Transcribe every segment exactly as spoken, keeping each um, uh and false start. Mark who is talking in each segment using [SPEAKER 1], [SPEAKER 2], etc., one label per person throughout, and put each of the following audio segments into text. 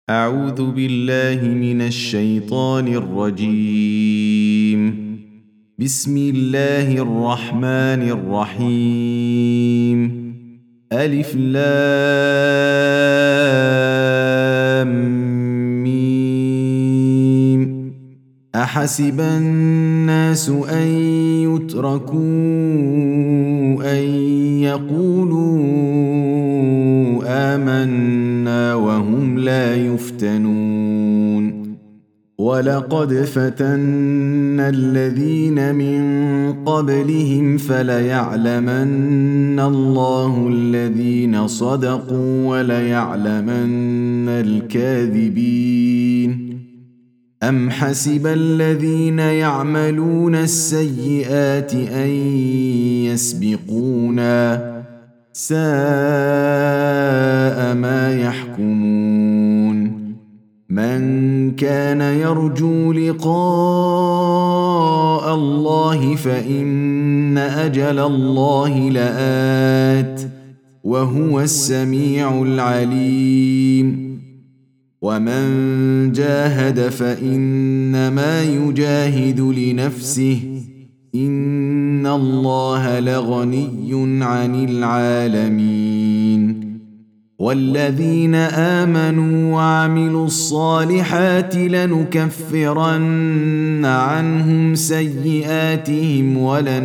[SPEAKER 1] أعوذ بالله من الشيطان الرجيم. بسم الله الرحمن الرحيم. ألف لام ميم. أحسب الناس أن يتركوا أن يقولوا آمنا وهم لا يفتنون. ولقد فتنا الذين من قبلهم فليعلمن الله الذين صدقوا وليعلمن الكاذبين. أم حسب الذين يعملون السيئات أن يسبقونا ساء ما يحكمون. من كان يرجو لقاء الله فإن أجل الله لآت وهو السميع العليم. ومن جاهد فإنما يجاهد لنفسه إن الله لغني عن العالمين. والذين آمنوا وعملوا الصالحات لنكفرن عنهم سيئاتهم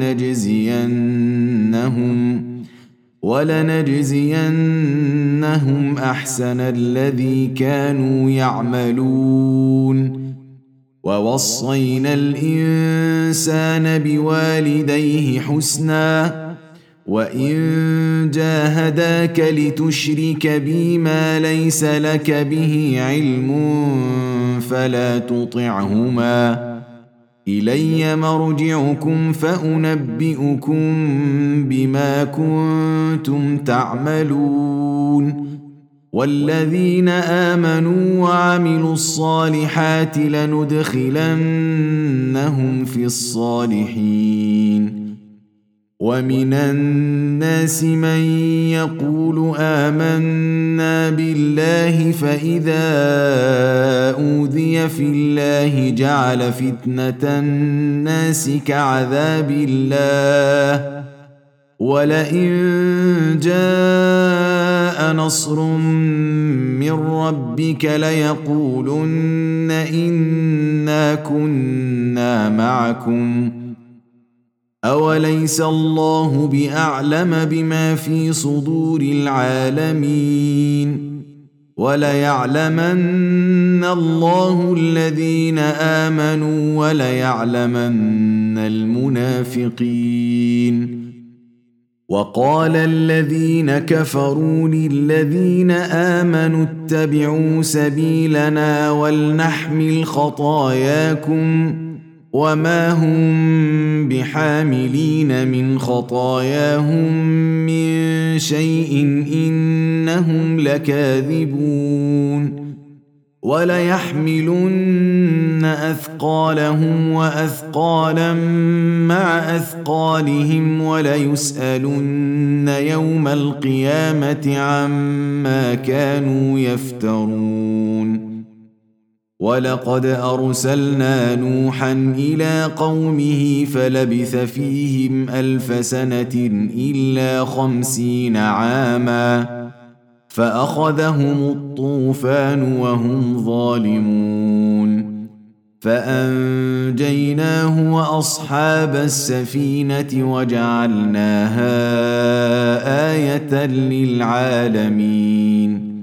[SPEAKER 1] ولنجزينهم ولنجزينهم أحسن الذي كانوا يعملون. ووصينا الإنسان بوالديه حسنا وإن جاهداك لتشرك بي ما ليس لك به علم فلا تطعهما إلي مرجعكم فأنبئكم بما كنتم تعملون. والذين آمنوا وعملوا الصالحات لندخلنهم في الصالحين. ومن الناس من يقول آمنا بالله فإذا أوذي في الله جعل فتنة الناس كعذاب الله ولئن جاء نصر من ربك ليقولن إنا كنا معكم أوليس الله بأعلم بما في صدور العالمين. وليعلمن الله الذين آمنوا وليعلمن المنافقين. وقال الذين كفروا للذين آمنوا اتبعوا سبيلنا ولنحمل خطاياكم وما هم بحاملين من خطاياهم من شيء إنهم لكاذبون. وليحملن أثقالهم وأثقالا مع أثقالهم وليسألن يوم القيامة عما كانوا يفترون. ولقد أرسلنا نوحا إلى قومه فلبث فيهم ألف سنة إلا خمسين عاما فأخذهم الطوفان وهم ظالمون فأنجيناه وأصحاب السفينة وجعلناها آية للعالمين.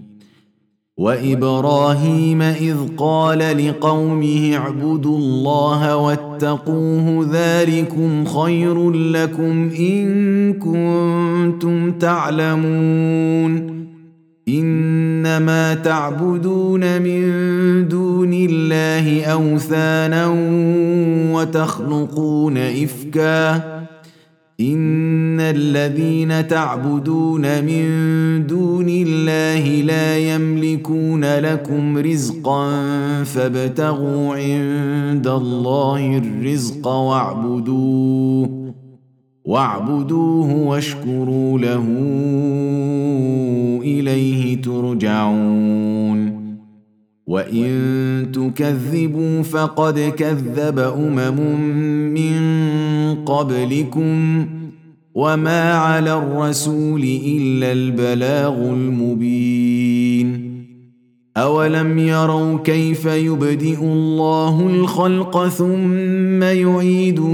[SPEAKER 1] وإبراهيم إذ قال لقومه اعبدوا الله واتقوه ذلكم خير لكم إن كنتم تعلمون. إنما تعبدون من دون الله أوثانا وتخلقون إفكا إن الذين تعبدون من دون الله لا يملكون لكم رزقا فابتغوا عند الله الرزق واعبدوه واعبدوه واشكروا له إليه ترجعون. وإن تكذبوا فقد كذب أمم من قبلكم وما على الرسول إلا البلاغ المبين. أولم يروا كيف يبدئ الله الخلق ثم يعيده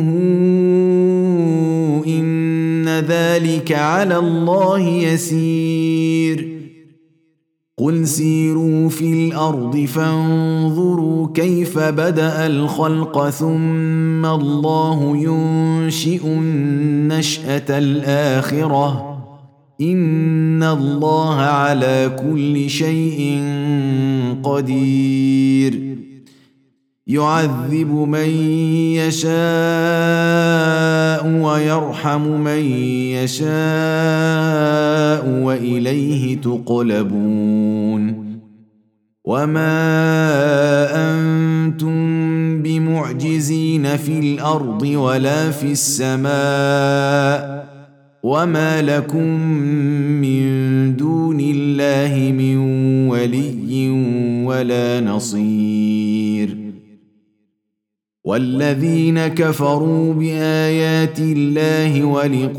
[SPEAKER 1] إن ذلك على الله يسير. قل سيروا في الأرض فانظروا كيف بدأ الخلق ثم الله ينشئ النشأة الآخرة إن الله على كل شيء قدير. يعذب من يشاء ويرحم من يشاء وإليه تقلبون. وما أنتم بمعجزين في الأرض ولا في السماء وما لكم من دون الله من ولي ولا نصير. والذين كفروا بآيات الله ولقائه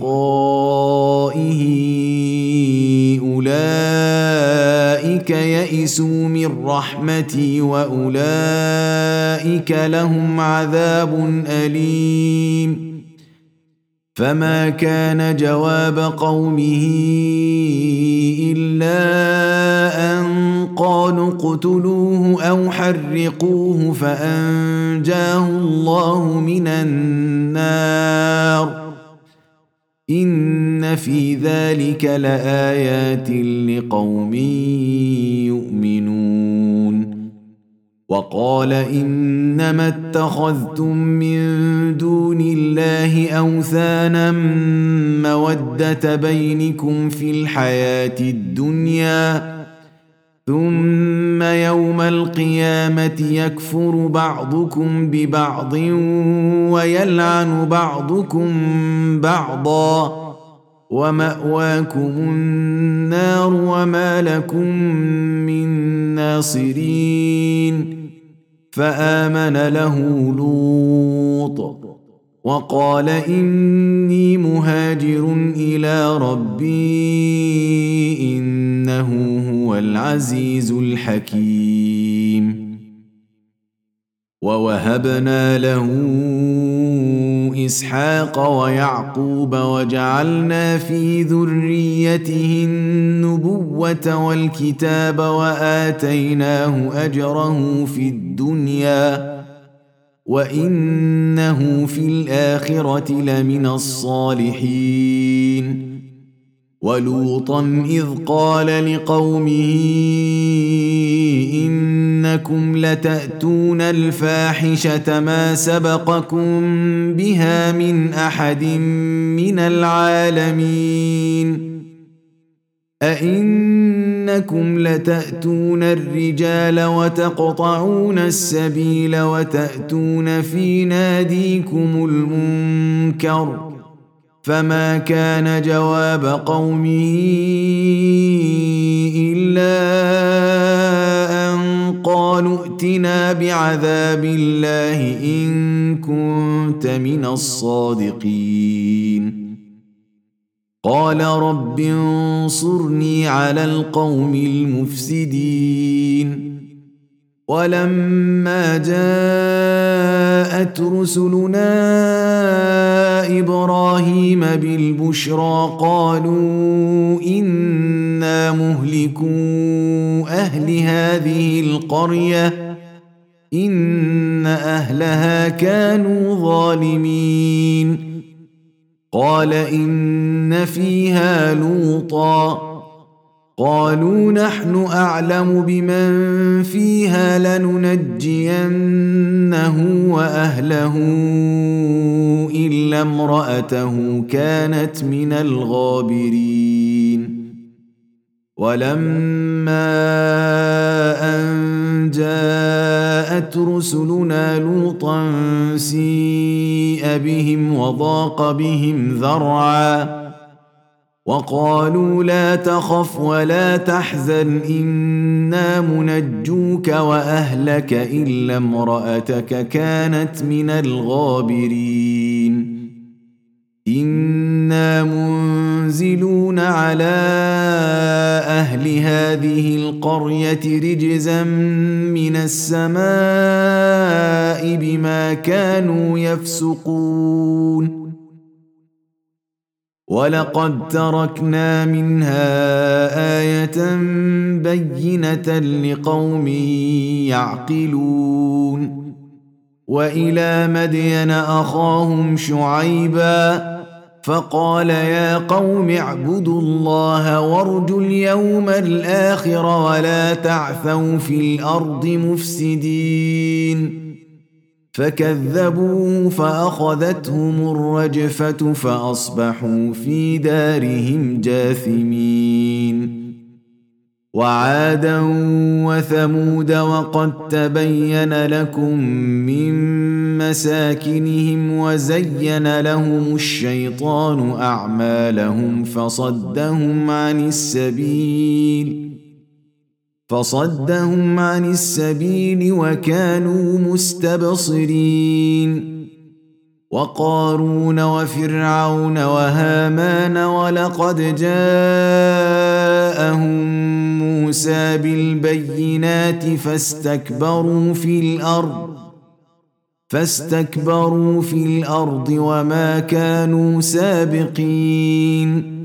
[SPEAKER 1] أولئك يئسوا من رحمتي وأولئك لهم عذاب أليم. فما كان جواب قومه إلا أن قالوا اقتلوه أو حرقوه فأنجاه الله من النار إن في ذلك لآيات لقوم يؤمنون. وقال إنما اتخذتم من دون الله أوثانا مودة بينكم في الحياة الدنيا ثم يوم القيامة يكفر بعضكم ببعض ويلعن بعضكم بعضا ومأواكم النار وما لكم من ناصرين. فآمن له لوط وقال إني مهاجر إلى ربي إنه هو العزيز الحكيم. ووهبنا له إسحاق ويعقوب وجعلنا في ذريته النبوة والكتاب وآتيناه أجره في الدنيا وإنه في الآخرة لمن الصالحين. ولوطا إذ قال لقومه إنكم لتأتون الفاحشة ما سبقكم بها من أحد من العالمين. أئنكم لتأتون الرجال وتقطعون السبيل وتأتون في ناديكم المنكر فما كان جواب قومه إلا أن قالوا ائتنا بعذاب الله إن كنت من الصادقين. قال رب انصرني على القوم المفسدين. ولما جاءت رسلنا إبراهيم بالبشرى قالوا إنا مهلكو أهل هذه القرية إن أهلها كانوا ظالمين. قال إن فيها لوطا قالوا نحن أعلم بمن فيها لننجينه وأهله إلا امرأته كانت من الغابرين. ولما أن جاءت رسلنا لوطا سيء بهم وضاق بهم ذرعا وقالوا لا تخف ولا تحزن إنا منجوك وأهلك إلا امرأتك كانت من الغابرين إنا منزلون على أهل هذه القرية رجزا من السماء بما كانوا يفسقون ولقد تركنا منها آية بينة لقوم يعقلون وإلى مدين أخاهم شعيبا فقال يا قوم اعبدوا الله وارجوا اليوم الآخر ولا تعثوا في الأرض مفسدين فكذبوه فأخذتهم الرجفة فأصبحوا في دارهم جاثمين وعادا وثمود وقد تبين لكم من مساكنهم وزين لهم الشيطان أعمالهم فصدهم عن السبيل فصدهم عن السبيل وكانوا مستبصرين وقارون وفرعون وهامان ولقد جاءهم موسى بالبينات فاستكبروا في الأرض فاستكبروا في الأرض وما كانوا سابقين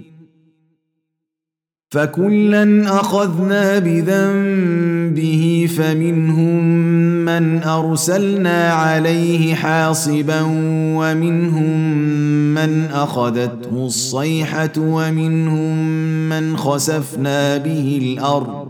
[SPEAKER 1] فكلا أخذنا بذنبه فمنهم من أرسلنا عليه حاصبا ومنهم من أخذته الصيحة ومنهم من خسفنا به الأرض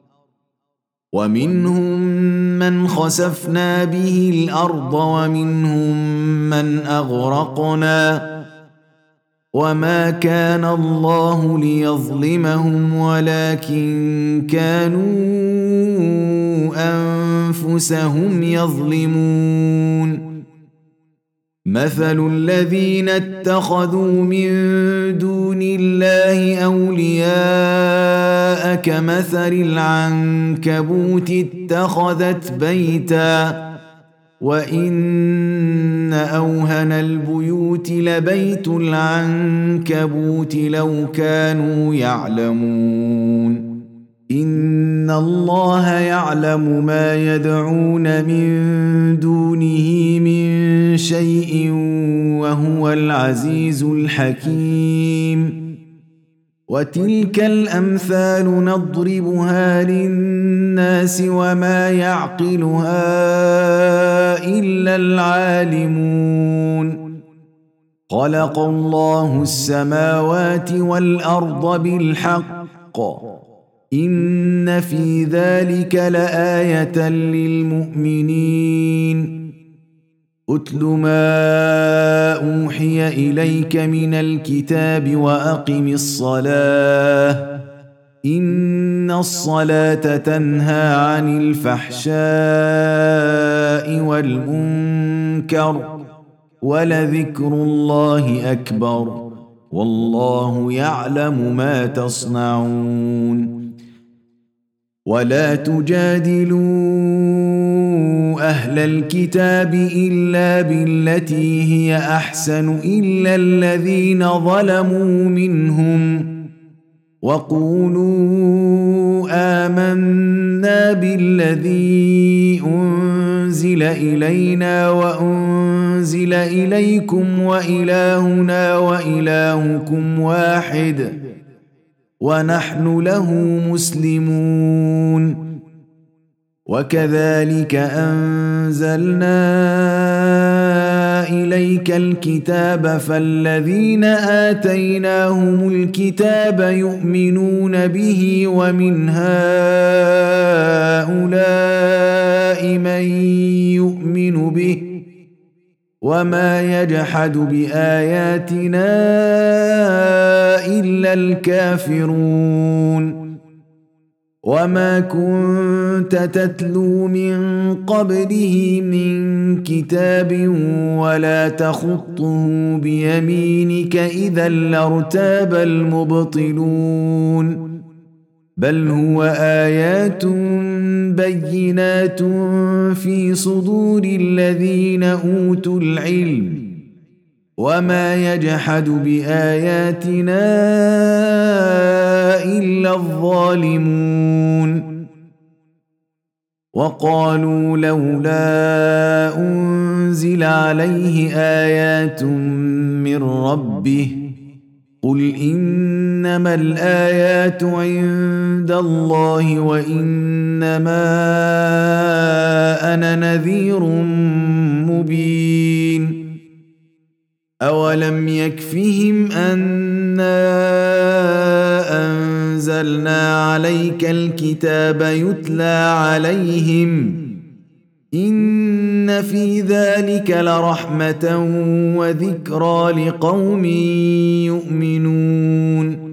[SPEAKER 1] ومنهم من خسفنا به الأرض ومنهم من أغرقنا وما كان الله ليظلمهم ولكن كانوا أنفسهم يظلمون مثل الذين اتخذوا من دون الله أولياء كمثل العنكبوت اتخذت بيتا وإن أوهن البيوت لبيت العنكبوت لو كانوا يعلمون إن الله يعلم ما يدعون من دونه من شيء وهو العزيز الحكيم وتلك الأمثال نضربها للناس وما يعقلها إلا العالمون خلق الله السماوات والأرض بالحق إن في ذلك لآية للمؤمنين أتل ما أوحي إليك من الكتاب وأقم الصلاة إن الصلاة تنهى عن الفحشاء والمنكر ولذكر الله أكبر والله يعلم ما تصنعون ولا تجادلوا أهل الكتاب إلا بالتي هي أحسن إلا الذين ظلموا منهم وقولوا آمنا بالذي أنزل إلينا وأنزل إليكم وإلهنا وإلهكم واحد ونحن له مسلمون وكذلك أنزلنا إليك الكتاب فالذين آتيناهم الكتاب يؤمنون به ومن هؤلاء من يؤمن به وما يجحد بآياتنا إلا الكافرون وما كنت تتلو من قبله من كتاب ولا تخطه بيمينك إذا لارتاب المبطلون بل هو آيات بينات في صدور الذين أوتوا العلم وما يجحد بآياتنا إلا الظالمون وقالوا لولا أنزل عليه آيات من ربه قل إنما الآيات عند الله وإنما أنا نذير مبين أولم يكفهم أنا أنزلنا عليك الكتاب يتلى عليهم إن في ذلك لرحمة وذكرى لقوم يؤمنون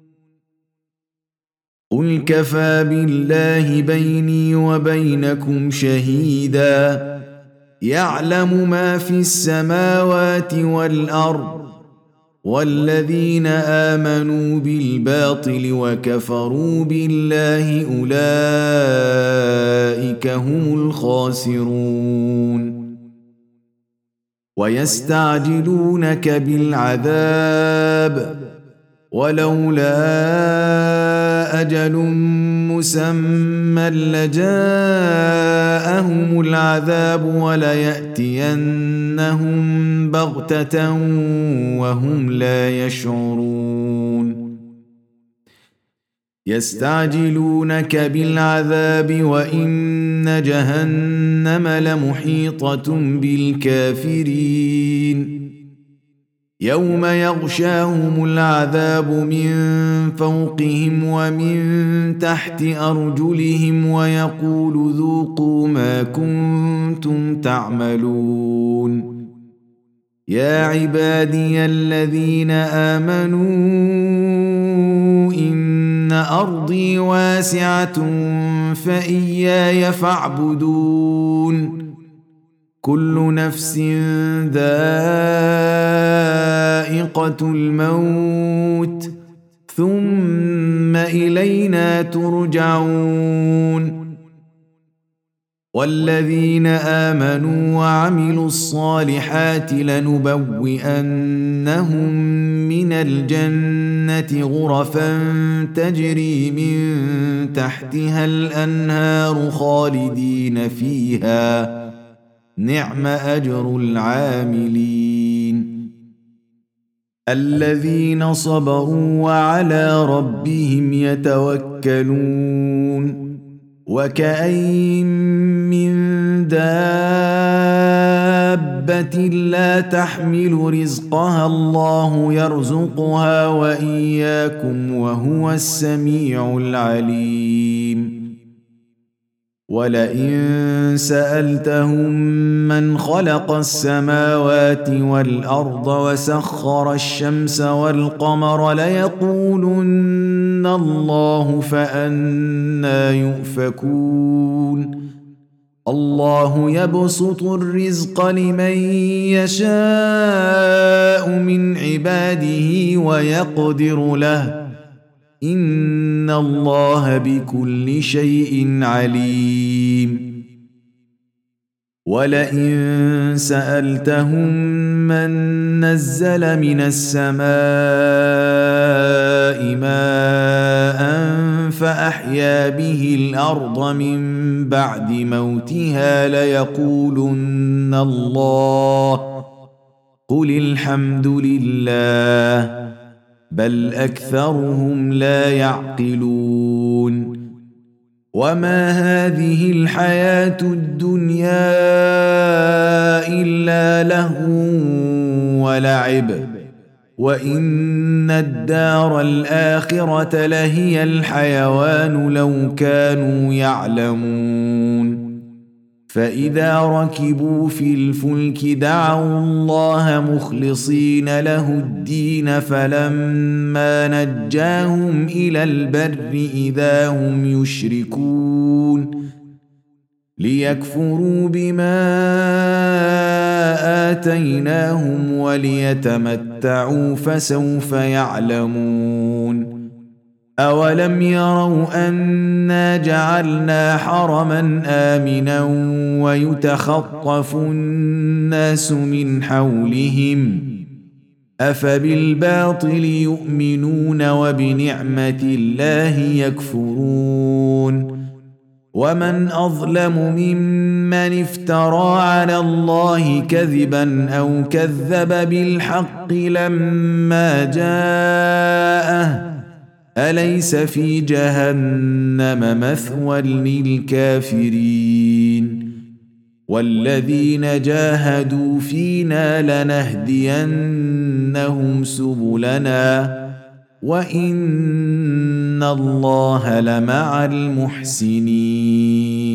[SPEAKER 1] قل كفى بالله بيني وبينكم شهيدا يعلم ما في السماوات والأرض والذين آمنوا بالباطل وكفروا بالله أولئك هم الخاسرون ويستعجلونك بالعذاب ولولا أجل مسمى لجاءهم العذاب وليأتينهم بغتة وهم لا يشعرون يستعجلونك بالعذاب وإن جهنم لمحيطة بالكافرين يوم يغشاهم العذاب من فوقهم ومن تحت أرجلهم ويقول ذوقوا ما كنتم تعملون يا عبادي الذين آمنوا إن أرضي واسعة فإياي فاعبدون كل نفس ذائقة الموت ثم إلينا ترجعون والذين آمنوا وعملوا الصالحات لنبوئنهم من الجنة غرفا تجري من تحتها الأنهار خالدين فيها نعم أجر العاملين الذين صبروا وعلى ربهم يتوكلون وكأين من دابة لا تحمل رزقها الله يرزقها وإياكم وهو السميع العليم ولئن سألتهم من خلق السماوات والأرض وسخر الشمس والقمر ليقولن الله فأنى يؤفكون الله يبسط الرزق لمن يشاء من عباده ويقدر له إن الله بكل شيء عليم ولئن سألتهم من نزل من السماء ماء فأحيا به الأرض من بعد موتها ليقولن الله قل الحمد لله بل أكثرهم لا يعقلون وما هذه الحياة الدنيا إلا لهو ولعب وإن الدار الآخرة لهي الحيوان لو كانوا يعلمون فإذا ركبوا في الفلك دعوا الله مخلصين له الدين فلما نجاهم إلى البر إذا هم يشركون ليكفروا بما آتيناهم وليتمتعوا فسوف يعلمون أولم يروا أنا جعلنا حرما آمنا ويتخطف الناس من حولهم أفبالباطل يؤمنون وبنعمة الله يكفرون ومن أظلم ممن افترى على الله كذبا أو كذب بالحق لما جاءه أليس في جهنم مثوى للكافرين والذين جاهدوا فينا لنهدينهم سبلنا وإن الله لمع المحسنين